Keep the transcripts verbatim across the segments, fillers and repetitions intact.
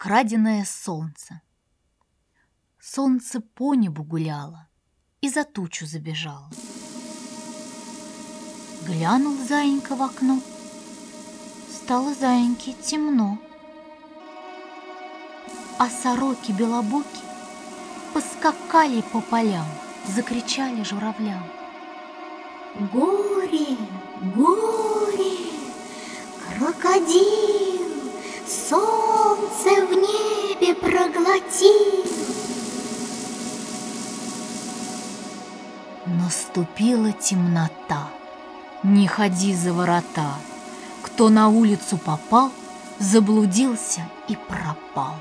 краденое солнце. Солнце по небу гуляло и за тучу забежало. Глянул заинька в окно, стало заиньке темно, а сороки-белобоки поскакали по полям, закричали журавлям: горе, горе, крокодил солнце в небе проглотил. Наступила темнота, не ходи за ворота. Кто на улицу попал, заблудился и пропал.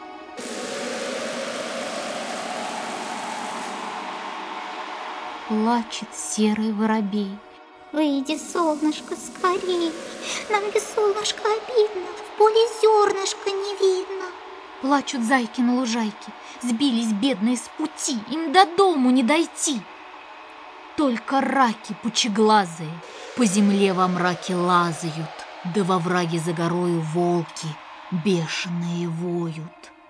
Плачет серый воробей: выйди, солнышко, скорей, нам без солнышка обидно, в поле зернышка не видно. Плачут зайки на лужайке, сбились бедные с пути, им до дому не дойти. Только раки пучеглазые по земле во мраке лазают, да во враге за горою волки бешеные воют.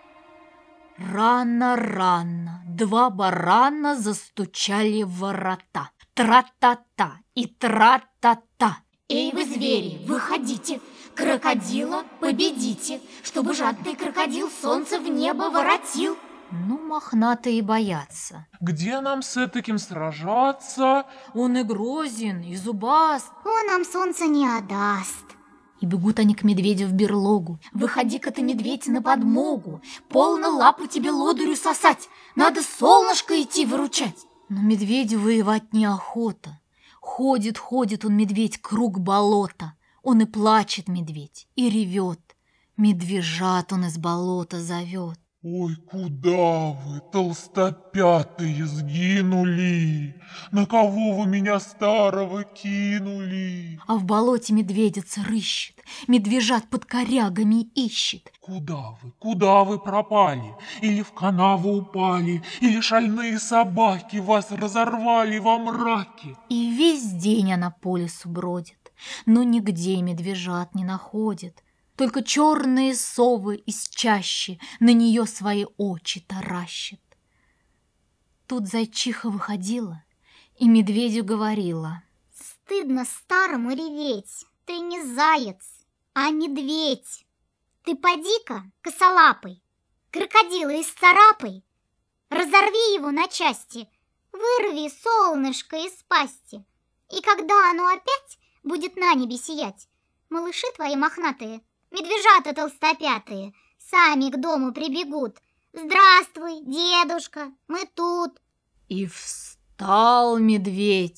Рано-рано два барана застучали в ворота. Тра-та-та и тра-та-та. Эй вы, звери, выходите, крокодила победите, чтобы жадный крокодил солнце в небо воротил. Ну, мохнатые боятся. Где нам с этаким сражаться? Он и грозен, и зубаст. Он нам солнце не отдаст. И бегут они к медведю в берлогу. Выходи-ка ты, медведь, на подмогу, полно лапу тебе лодырю сосать, надо солнышко идти выручать. Но медведю воевать неохота. Ходит, ходит он, медведь, круг болота. Он и плачет, медведь, и ревет. Медвежат он из болота зовет. Ой, куда вы, толстопятые, сгинули? На кого вы меня старого кинули? А в болоте медведица рыщет, медвежат под корягами ищет. Куда вы, куда вы пропали? Или в канаву упали, или шальные собаки вас разорвали во мраке? И весь день она по лесу бродит, но нигде медвежат не находит. Только черные совы из чащи на нее свои очи таращат. Тут зайчиха выходила и медведю говорила: стыдно старому реветь, ты не заяц, а медведь. Ты поди-ка, косолапый, крокодила исцарапай, разорви его на части, вырви солнышко из пасти. И когда оно опять будет на небе сиять, малыши твои мохнатые, медвежата толстопятые, сами к дому прибегут. Здравствуй, дедушка, мы тут. И встал медведь,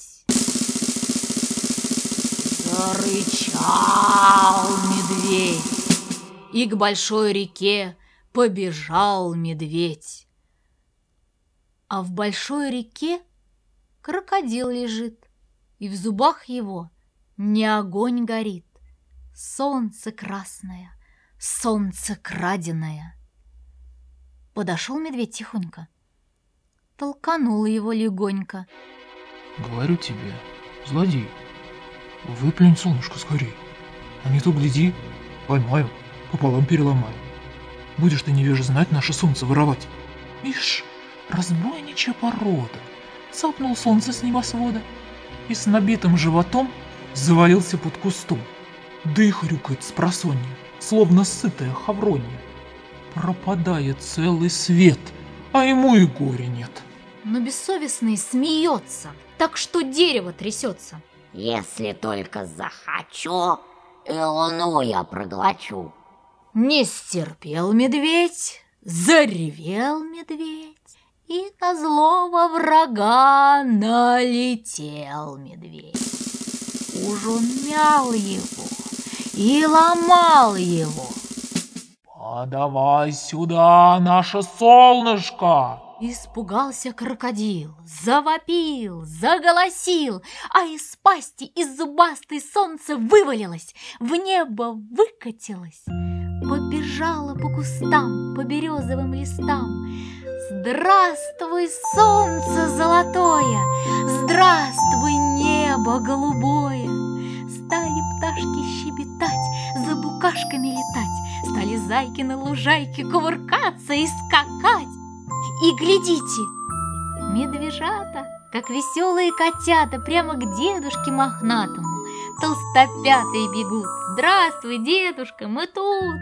зарычал медведь, и к большой реке побежал медведь. А в большой реке крокодил лежит, и в зубах его не огонь горит. Солнце красное, солнце краденое. Подошел медведь тихонько, толканул его легонько. Говорю тебе, злодей, выплюнь солнышко скорей, а не то, гляди, поймаю, пополам переломаю. Будешь ты, невежа, знать, наше солнце воровать. Ишь, разбойничья порода. Цапнул солнце с небосвода и с набитым животом завалился под кустом. Да и хрюкает спросонья, словно сытая хавронья. Пропадает целый свет, а ему и горя нет. Но бессовестный смеется, так что дерево трясется. Если только захочу, и луну я проглочу. Не стерпел медведь, заревел медведь, и на злого врага налетел медведь. Уж он мял его и ломал его. «Подавай сюда наше солнышко!» Испугался крокодил, завопил, заголосил, а из пасти, из зубастой солнце вывалилось, в небо выкатилось, побежало по кустам, по березовым листам. Здравствуй, солнце золотое, здравствуй, небо голубое. Стали пташки щебетать летать, за букашками летать. Стали зайки на лужайке кувыркаться и скакать. И глядите, медвежата, как веселые котята, прямо к дедушке мохнатому, толстопятые бегут. Здравствуй, дедушка, мы тут.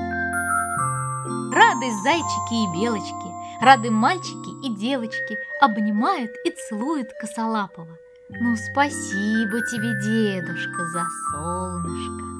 Рады зайчики и белочки, рады мальчики и девочки, обнимают и целуют Косолапого. Ну, спасибо тебе, дедушка, за солнышко.